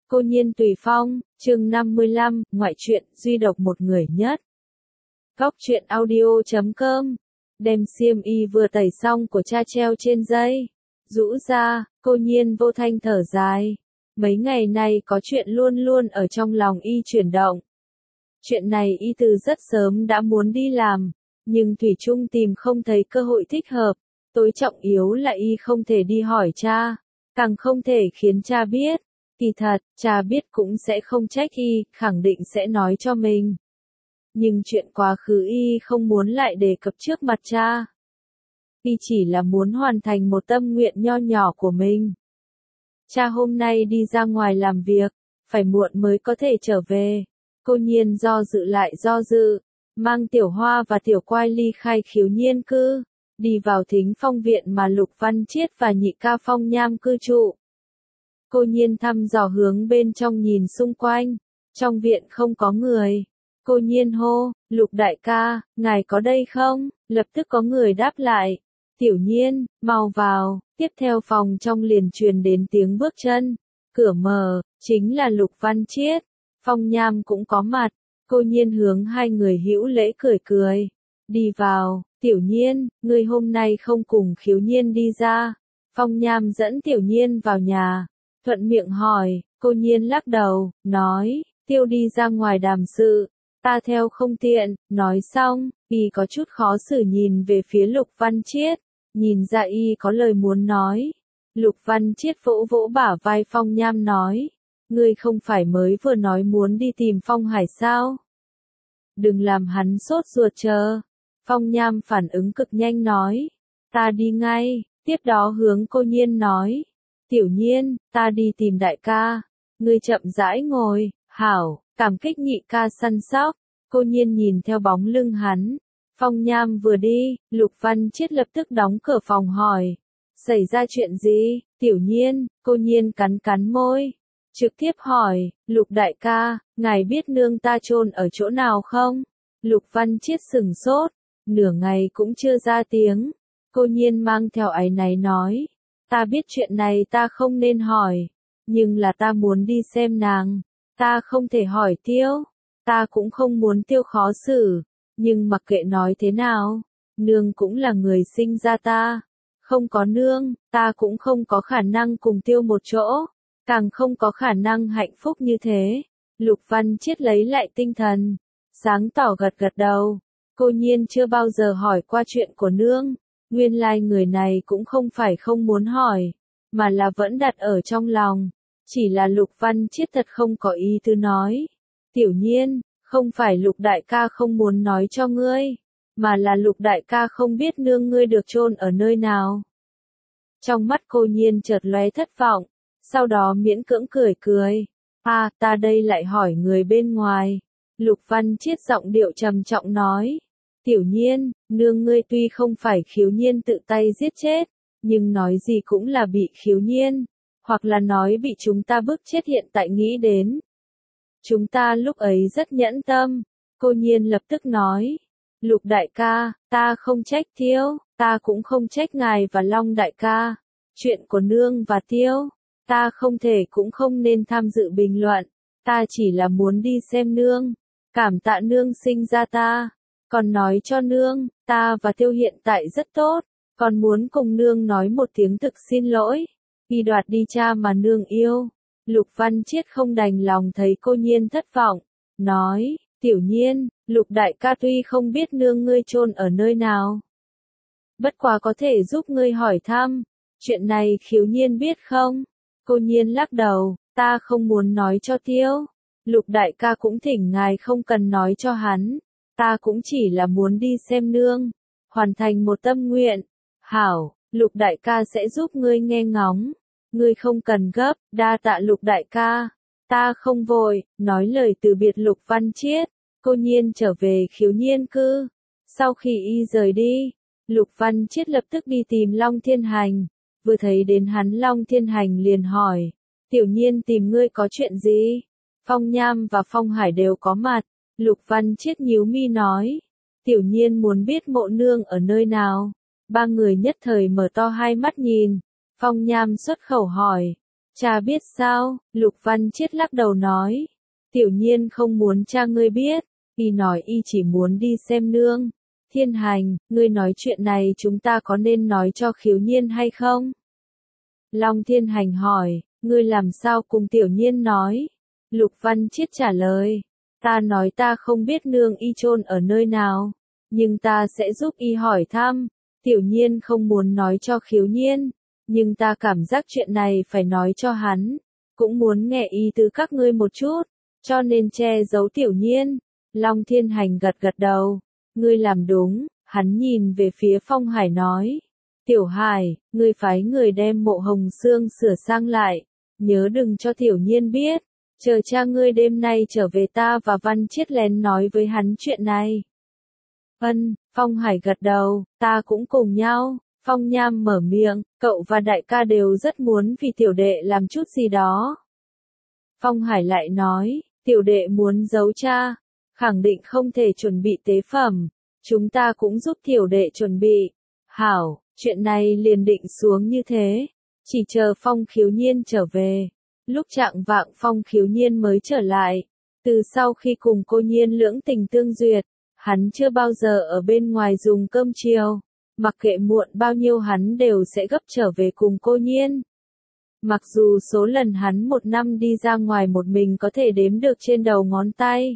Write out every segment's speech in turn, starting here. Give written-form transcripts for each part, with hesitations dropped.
Cô Nhiên Tùy Phong, chương 55, ngoại truyện, duy độc một người nhất. Góc truyện audio.com. Đem xiêm y vừa tẩy xong của cha treo trên dây. Rũ ra, cô Nhiên vô thanh thở dài. Mấy ngày nay có chuyện luôn luôn ở trong lòng y chuyển động. Chuyện này y từ rất sớm đã muốn đi làm, nhưng thủy chung tìm không thấy cơ hội thích hợp. Tối trọng yếu là y không thể đi hỏi cha, càng không thể khiến cha biết. Kỳ thật, cha biết cũng sẽ không trách y, khẳng định sẽ nói cho mình. Nhưng chuyện quá khứ y không muốn lại đề cập trước mặt cha. Y chỉ là muốn hoàn thành một tâm nguyện nho nhỏ của mình. Cha hôm nay đi ra ngoài làm việc, phải muộn mới có thể trở về. Cô Nhiên do dự lại do dự, mang Tiểu Hoa và Tiểu Quai ly khai Khiếu Nhiên cư, đi vào Thính Phong viện mà Lục Văn Chiết và Nhị ca Phong Nham cư trụ. Cô Nhiên thăm dò hướng bên trong nhìn xung quanh, trong viện không có người. Cô Nhiên hô, Lục đại ca, ngài có đây không? Lập tức có người đáp lại, Tiểu Nhiên, mau vào. Tiếp theo phòng trong liền truyền đến tiếng bước chân, cửa mở, chính là Lục Văn Chiết. Phong Nham cũng có mặt, cô Nhiên hướng hai người hữu lễ cười cười. Đi vào, Tiểu Nhiên, ngươi hôm nay không cùng Khiếu Nhiên đi ra. Phong Nham dẫn Tiểu Nhiên vào nhà, thuận miệng hỏi, cô Nhiên lắc đầu, nói, Tiêu đi ra ngoài đàm sự, ta theo không tiện. Nói xong, y có chút khó xử nhìn về phía Lục Văn Chiết, nhìn ra y có lời muốn nói. Lục Văn Chiết vỗ vỗ bả vai Phong Nham nói, ngươi không phải mới vừa nói muốn đi tìm Phong Hải sao? Đừng làm hắn sốt ruột chờ. Phong Nham phản ứng cực nhanh nói, ta đi ngay. Tiếp đó hướng cô Nhiên nói, Tiểu Nhiên, ta đi tìm đại ca. Ngươi chậm rãi ngồi, hảo, cảm kích Nhị ca săn sóc. Cô Nhiên nhìn theo bóng lưng hắn. Phong Nham vừa đi, Lục Văn Chiết lập tức đóng cửa phòng hỏi, xảy ra chuyện gì? Tiểu Nhiên, cô Nhiên cắn cắn môi, trực tiếp hỏi, Lục đại ca, ngài biết nương ta chôn ở chỗ nào không? Lục Văn Chiết sửng sốt, nửa ngày cũng chưa ra tiếng. Cô Nhiên mang theo áy náy nói, ta biết chuyện này ta không nên hỏi, nhưng là ta muốn đi xem nàng, ta không thể hỏi Tiêu, ta cũng không muốn Tiêu khó xử, nhưng mặc kệ nói thế nào, nương cũng là người sinh ra ta, không có nương, ta cũng không có khả năng cùng Tiêu một chỗ, càng không có khả năng hạnh phúc như thế. Lục Văn Chiết lấy lại tinh thần, sáng tỏ gật gật đầu. Cô Nhiên chưa bao giờ hỏi qua chuyện của nương, nguyên lai người này cũng không phải không muốn hỏi, mà là vẫn đặt ở trong lòng. Chỉ là Lục Văn Chiết thật không có ý tứ nói. Tiểu Nhiên, không phải Lục đại ca không muốn nói cho ngươi, mà là Lục đại ca không biết nương ngươi được chôn ở nơi nào. Trong mắt cô Nhiên chợt lóe thất vọng, sau đó miễn cưỡng cười cười. Ta đây lại hỏi người bên ngoài. Lục Văn Chiết giọng điệu trầm trọng nói, Tiểu Nhiên, nương ngươi tuy không phải Khiếu Nhiên tự tay giết chết, nhưng nói gì cũng là bị Khiếu Nhiên, hoặc là nói bị chúng ta bức chết hiện tại nghĩ đến. Chúng ta lúc ấy rất nhẫn tâm. Cô Nhiên lập tức nói, Lục đại ca, ta không trách Tiêu, ta cũng không trách ngài và Long đại ca. Chuyện của nương và Tiêu, ta không thể cũng không nên tham dự bình luận, ta chỉ là muốn đi xem nương, cảm tạ nương sinh ra ta, còn nói cho nương, ta và Tiêu hiện tại rất tốt, còn muốn cùng nương nói một tiếng thực xin lỗi, vì đoạt đi cha mà nương yêu. Lục Văn Chiết không đành lòng thấy cô Nhiên thất vọng, nói, Tiểu Nhiên, Lục đại ca tuy không biết nương ngươi chôn ở nơi nào, bất quá có thể giúp ngươi hỏi thăm, chuyện này Khiếu Nhiên biết không? Cô Nhiên lắc đầu, ta không muốn nói cho Tiêu. Lục đại ca cũng thỉnh ngài không cần nói cho hắn, ta cũng chỉ là muốn đi xem nương, hoàn thành một tâm nguyện. Hảo, Lục đại ca sẽ giúp ngươi nghe ngóng, ngươi không cần gấp, đa tạ Lục đại ca, ta không vội. Nói lời từ biệt Lục Văn Chiết, cô Nhiên trở về Khiếu Nhiên cư. Sau khi y rời đi, Lục Văn Chiết lập tức đi tìm Long Thiên Hành, vừa thấy đến hắn Long Thiên Hành liền hỏi, Tiểu Nhiên tìm ngươi có chuyện gì? Phong Nham và Phong Hải đều có mặt. Lục Văn Chiết nhíu mi nói, Tiểu Nhiên muốn biết mộ nương ở nơi nào. Ba người nhất thời mở to hai mắt nhìn. Phong Nham xuất khẩu hỏi, Cha biết sao? Lục Văn Chiết lắc đầu nói. Tiểu Nhiên không muốn cha ngươi biết, y nói y chỉ muốn đi xem nương. Thiên Hành, ngươi nói chuyện này chúng ta có nên nói cho Khiếu Nhiên hay không? Long Thiên Hành hỏi, ngươi làm sao cùng Tiểu Nhiên nói? Lục Văn Chiết trả lời, ta nói ta không biết nương y chôn ở nơi nào, nhưng ta sẽ giúp y hỏi thăm. Tiểu Nhiên không muốn nói cho Khiếu Nhiên, nhưng ta cảm giác chuyện này phải nói cho hắn, cũng muốn nghe ý từ các ngươi một chút, cho nên che giấu Tiểu Nhiên. Long Thiên Hành gật gật đầu, ngươi làm đúng. Hắn nhìn về phía Phong Hải nói, Tiểu Hải, ngươi phái người đem mộ Hồng Xương sửa sang lại, nhớ đừng cho Tiểu Nhiên biết, chờ cha ngươi đêm nay trở về ta và Văn Chiết lén nói với hắn chuyện này. Vâng, Phong Hải gật đầu, ta cũng cùng nhau. Phong Nham mở miệng, cậu và đại ca đều rất muốn vì tiểu đệ làm chút gì đó. Phong Hải lại nói, tiểu đệ muốn giấu cha, khẳng định không thể chuẩn bị tế phẩm, chúng ta cũng giúp tiểu đệ chuẩn bị. Hảo, chuyện này liền định xuống như thế, chỉ chờ Phong Khiếu Nhiên trở về. Lúc chạng vạng Phong Khiếu Nhiên mới trở lại, từ sau khi cùng cô Nhiên lưỡng tình tương duyệt, hắn chưa bao giờ ở bên ngoài dùng cơm chiều. Mặc kệ muộn bao nhiêu hắn đều sẽ gấp trở về cùng cô Nhiên. Mặc dù số lần hắn một năm đi ra ngoài một mình có thể đếm được trên đầu ngón tay.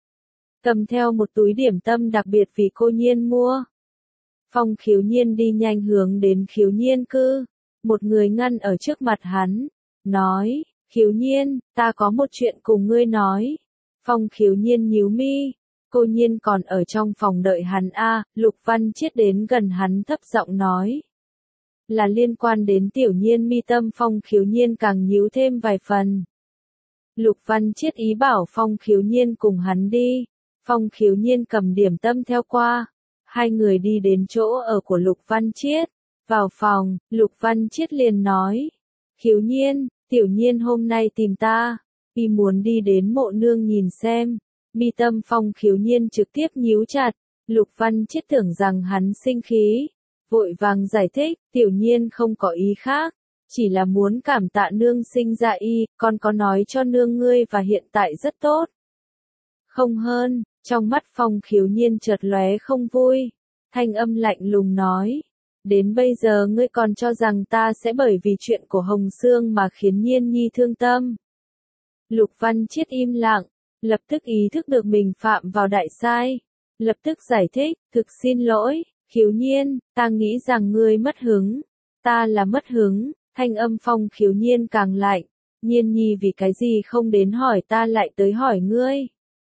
Cầm theo một túi điểm tâm đặc biệt vì cô Nhiên mua. Phong Khiếu Nhiên đi nhanh hướng đến Khiếu Nhiên cư. Một người ngăn ở trước mặt hắn, nói, Khiếu Nhiên, ta có một chuyện cùng ngươi nói. Phong Khiếu Nhiên nhíu mi. Cô Nhiên còn ở trong phòng đợi hắn a. Lục Văn Chiết đến gần hắn thấp giọng nói. Là liên quan đến Tiểu Nhiên mi tâm. Phong Khiếu Nhiên càng nhíu thêm vài phần. Lục Văn Chiết ý bảo Phong Khiếu Nhiên cùng hắn đi. Phong Khiếu Nhiên cầm điểm tâm theo qua. Hai người đi đến chỗ ở của Lục Văn Chiết. Vào phòng, Lục Văn Chiết liền nói. Khiếu Nhiên, Tiểu Nhiên hôm nay tìm ta. Y muốn đi đến mộ nương nhìn xem. Mi tâm Phong Khiếu Nhiên trực tiếp nhíu chặt, Lục Văn Chiết tưởng rằng hắn sinh khí, vội vàng giải thích, Tiểu Nhiên không có ý khác, chỉ là muốn cảm tạ nương sinh ra y, con có nói cho nương ngươi và hiện tại rất tốt. Không hơn, trong mắt Phong Khiếu Nhiên chợt lóe không vui, thanh âm lạnh lùng nói, đến bây giờ ngươi còn cho rằng ta sẽ bởi vì chuyện của Hồng Xương mà khiến Nhiên Nhi thương tâm. Lục Văn Chiết im lặng. Lập tức ý thức được mình phạm vào đại sai. Lập tức giải thích, thực xin lỗi, Khiếu Nhiên, ta nghĩ rằng ngươi mất hứng. Ta là mất hứng, thanh âm Phong Khiếu Nhiên càng lạnh. Nhiên Nhi vì cái gì không đến hỏi ta lại tới hỏi ngươi.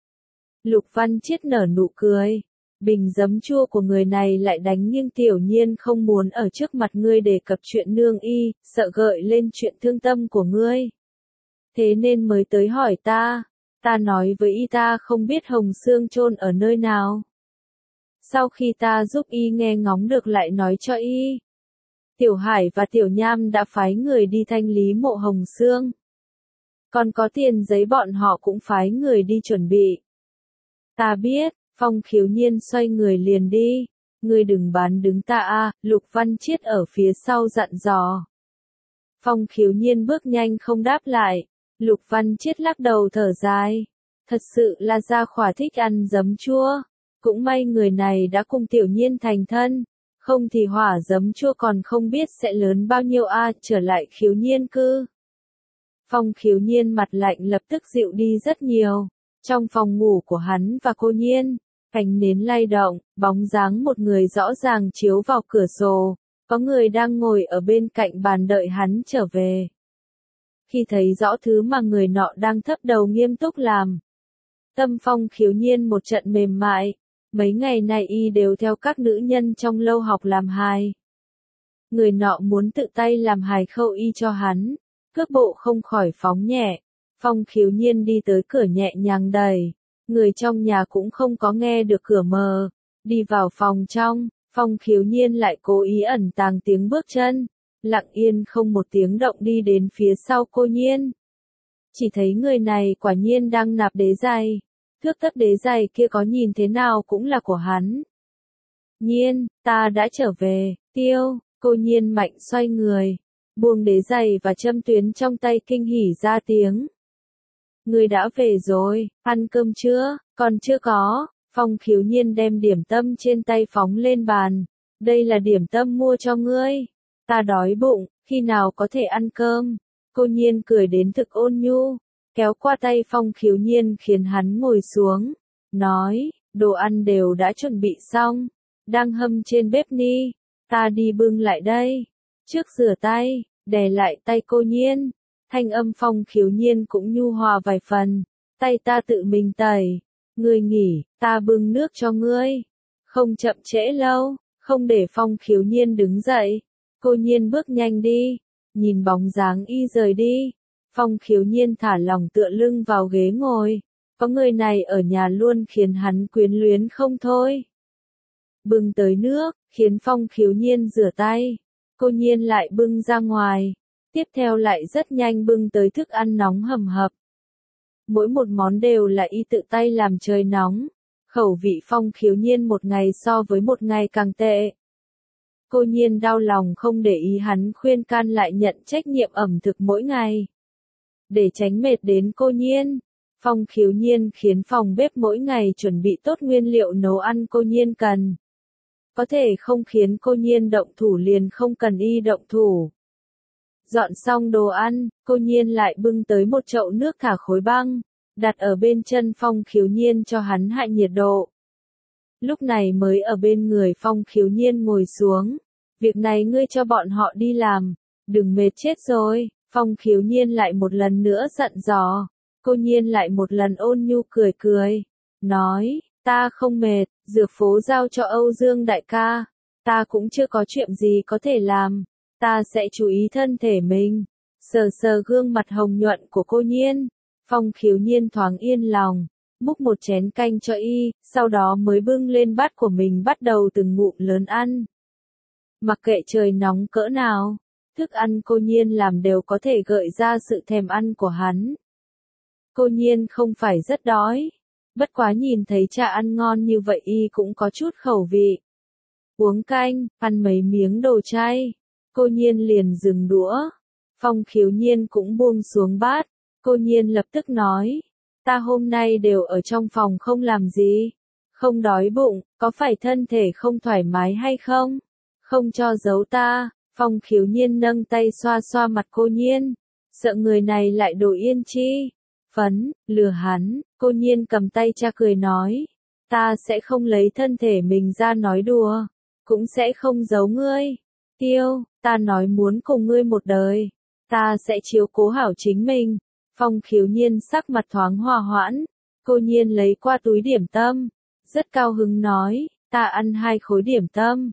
Lục Văn Chiết nở nụ cười. Bình giấm chua của người này lại đánh nghiêng. Tiểu Nhiên không muốn ở trước mặt ngươi đề cập chuyện nương y, sợ gợi lên chuyện thương tâm của ngươi. Thế nên mới tới hỏi ta. Ta nói với y ta không biết Hồng Xương chôn ở nơi nào. Sau khi ta giúp y nghe ngóng được lại nói cho y. Tiểu Hải và Tiểu Nham đã phái người đi thanh lý mộ Hồng Xương. Còn có tiền giấy bọn họ cũng phái người đi chuẩn bị. Ta biết, Phong Khiếu Nhiên xoay người liền đi. Ngươi đừng bán đứng ta a. Lục Văn Chiết ở phía sau dặn dò. Phong Khiếu Nhiên bước nhanh không đáp lại. Lục Văn Chiết lắc đầu thở dài. Thật sự là Gia Khỏa thích ăn giấm chua. Cũng may người này đã cùng Tiểu Nhiên thành thân. Không thì hỏa giấm chua còn không biết sẽ lớn bao nhiêu a. Trở lại Khiếu Nhiên cư. Phong Khiếu Nhiên mặt lạnh lập tức dịu đi rất nhiều. Trong phòng ngủ của hắn và cô Nhiên, cành nến lay động, bóng dáng một người rõ ràng chiếu vào cửa sổ. Có người đang ngồi ở bên cạnh bàn đợi hắn trở về. Khi thấy rõ thứ mà người nọ đang thấp đầu nghiêm túc làm, tâm Phong Khiếu Nhiên một trận mềm mại. Mấy ngày nay y đều theo các nữ nhân trong lâu học làm hài. Người nọ muốn tự tay làm hài khâu y cho hắn, cước bộ không khỏi phóng nhẹ. Phong Khiếu Nhiên đi tới cửa nhẹ nhàng đẩy, người trong nhà cũng không có nghe được cửa mở. Đi vào phòng trong, Phong Khiếu Nhiên lại cố ý ẩn tàng tiếng bước chân, lặng yên không một tiếng động đi đến phía sau cô Nhiên. Chỉ thấy người này quả nhiên đang nạp đế giày. Thước tấp đế giày kia có nhìn thế nào cũng là của hắn. Nhiên, ta đã trở về. Tiêu, cô Nhiên mạnh xoay người, buông đế giày và châm tuyến trong tay kinh hỉ ra tiếng. Người đã về rồi, ăn cơm chưa? Còn chưa có. Phong Khiếu Nhiên đem điểm tâm trên tay phóng lên bàn. Đây là điểm tâm mua cho ngươi. Ta đói bụng, khi nào có thể ăn cơm? Cô Nhiên cười đến thực ôn nhu, kéo qua tay Phong Khiếu Nhiên khiến hắn ngồi xuống, nói, đồ ăn đều đã chuẩn bị xong, đang hâm trên bếp ni, ta đi bưng lại đây. Trước rửa tay, đè lại tay cô Nhiên, thanh âm Phong Khiếu Nhiên cũng nhu hòa vài phần, tay ta tự mình tẩy, ngươi nghỉ, ta bưng nước cho ngươi. Không chậm trễ lâu, không để Phong Khiếu Nhiên đứng dậy, cô Nhiên bước nhanh đi, nhìn bóng dáng y rời đi. Phong Khiếu Nhiên thả lỏng tựa lưng vào ghế ngồi, có người này ở nhà luôn khiến hắn quyến luyến không thôi. Bưng tới nước, khiến Phong Khiếu Nhiên rửa tay, cô Nhiên lại bưng ra ngoài, tiếp theo lại rất nhanh bưng tới thức ăn nóng hầm hập. Mỗi một món đều là y tự tay làm trời nóng, khẩu vị Phong Khiếu Nhiên một ngày so với một ngày càng tệ. Cô Nhiên đau lòng không để ý hắn khuyên can lại nhận trách nhiệm ẩm thực mỗi ngày. Để tránh mệt đến cô Nhiên, Phong Khiếu Nhiên khiến phòng bếp mỗi ngày chuẩn bị tốt nguyên liệu nấu ăn cô Nhiên cần. Có thể không khiến cô Nhiên động thủ liền không cần y động thủ. Dọn xong đồ ăn, cô Nhiên lại bưng tới một chậu nước thả khối băng, đặt ở bên chân Phong Khiếu Nhiên cho hắn hạ nhiệt độ. Lúc này mới ở bên người Phong Khiếu Nhiên ngồi xuống. Việc này ngươi cho bọn họ đi làm, đừng mệt chết rồi. Phong Khiếu Nhiên lại một lần nữa dặn dò. Cô Nhiên lại một lần ôn nhu cười cười. Nói, ta không mệt, dược phố giao cho Âu Dương đại ca. Ta cũng chưa có chuyện gì có thể làm. Ta sẽ chú ý thân thể mình. Sờ sờ gương mặt hồng nhuận của cô Nhiên. Phong Khiếu Nhiên thoáng yên lòng. Múc một chén canh cho y, sau đó mới bưng lên bát của mình bắt đầu từng ngụm lớn ăn. Mặc kệ trời nóng cỡ nào, thức ăn cô Nhiên làm đều có thể gợi ra sự thèm ăn của hắn. Cô Nhiên không phải rất đói, bất quá nhìn thấy cha ăn ngon như vậy y cũng có chút khẩu vị. Uống canh, ăn mấy miếng đồ chay, cô Nhiên liền dừng đũa. Phong Khiếu Nhiên cũng buông xuống bát, cô Nhiên lập tức nói, ta hôm nay đều ở trong phòng không làm gì, không đói bụng, có phải thân thể không thoải mái hay không? Không cho giấu ta. Phong Khiếu Nhiên nâng tay xoa xoa mặt cô Nhiên, sợ người này lại đổi yên chi. Phấn, lừa hắn. Cô Nhiên cầm tay cha cười nói, ta sẽ không lấy thân thể mình ra nói đùa, cũng sẽ không giấu ngươi. Tiêu, ta nói muốn cùng ngươi một đời, ta sẽ chiếu cố hảo chính mình. Phong Khiếu Nhiên sắc mặt thoáng hòa hoãn, cô Nhiên lấy qua túi điểm tâm, rất cao hứng nói, ta ăn 2 khối điểm tâm.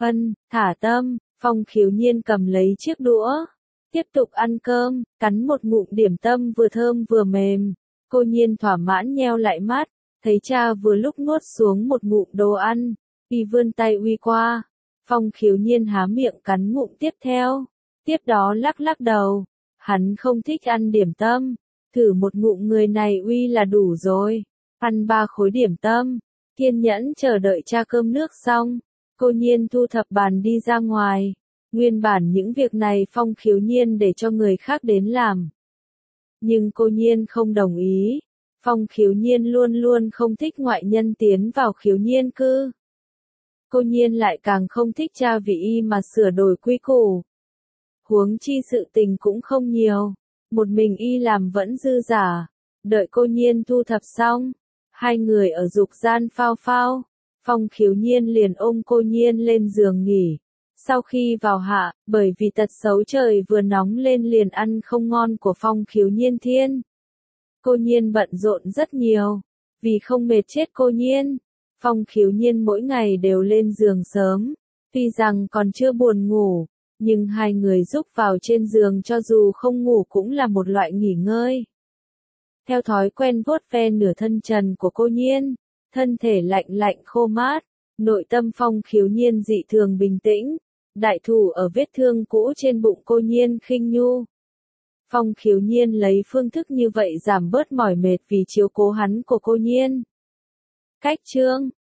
Thả tâm. Phong Khiếu Nhiên cầm lấy chiếc đũa, tiếp tục ăn cơm, cắn một ngụm điểm tâm vừa thơm vừa mềm. Cô Nhiên thỏa mãn nheo lại mắt, thấy cha vừa lúc nuốt xuống một ngụm đồ ăn, y vươn tay uy qua. Phong Khiếu Nhiên há miệng cắn ngụm tiếp theo, tiếp đó lắc lắc đầu, hắn không thích ăn điểm tâm, thử một ngụm người này uy là đủ rồi. Ăn 3 khối điểm tâm, kiên nhẫn chờ đợi cha cơm nước xong. Cô Nhiên thu thập bàn đi ra ngoài. Nguyên bản những việc này Phong Khiếu Nhiên để cho người khác đến làm. Nhưng cô Nhiên không đồng ý. Phong Khiếu Nhiên luôn luôn không thích ngoại nhân tiến vào Khiếu Nhiên cư. Cô Nhiên lại càng không thích cha vì y mà sửa đổi quy củ. Huống chi sự tình cũng không nhiều. Một mình y làm vẫn dư giả. Đợi cô Nhiên thu thập xong. 2 người ở dục gian phao phao. Phong Khiếu Nhiên liền ôm cô Nhiên lên giường nghỉ. Sau khi vào hạ, bởi vì tật xấu trời vừa nóng lên liền ăn không ngon của Phong Khiếu Nhiên thiên. Cô Nhiên bận rộn rất nhiều. Vì không mệt chết cô Nhiên, Phong Khiếu Nhiên mỗi ngày đều lên giường sớm. Tuy rằng còn chưa buồn ngủ, nhưng 2 người giúp vào trên giường cho dù không ngủ cũng là một loại nghỉ ngơi. Theo thói quen vuốt ve nửa thân trần của cô Nhiên. Thân thể lạnh lạnh khô mát, nội tâm Phong Khiếu Nhiên dị thường bình tĩnh, đại thủ ở vết thương cũ trên bụng cô Nhiên khinh nhu. Phong Khiếu Nhiên lấy phương thức như vậy giảm bớt mỏi mệt vì chiếu cố hắn của cô Nhiên. Cách chương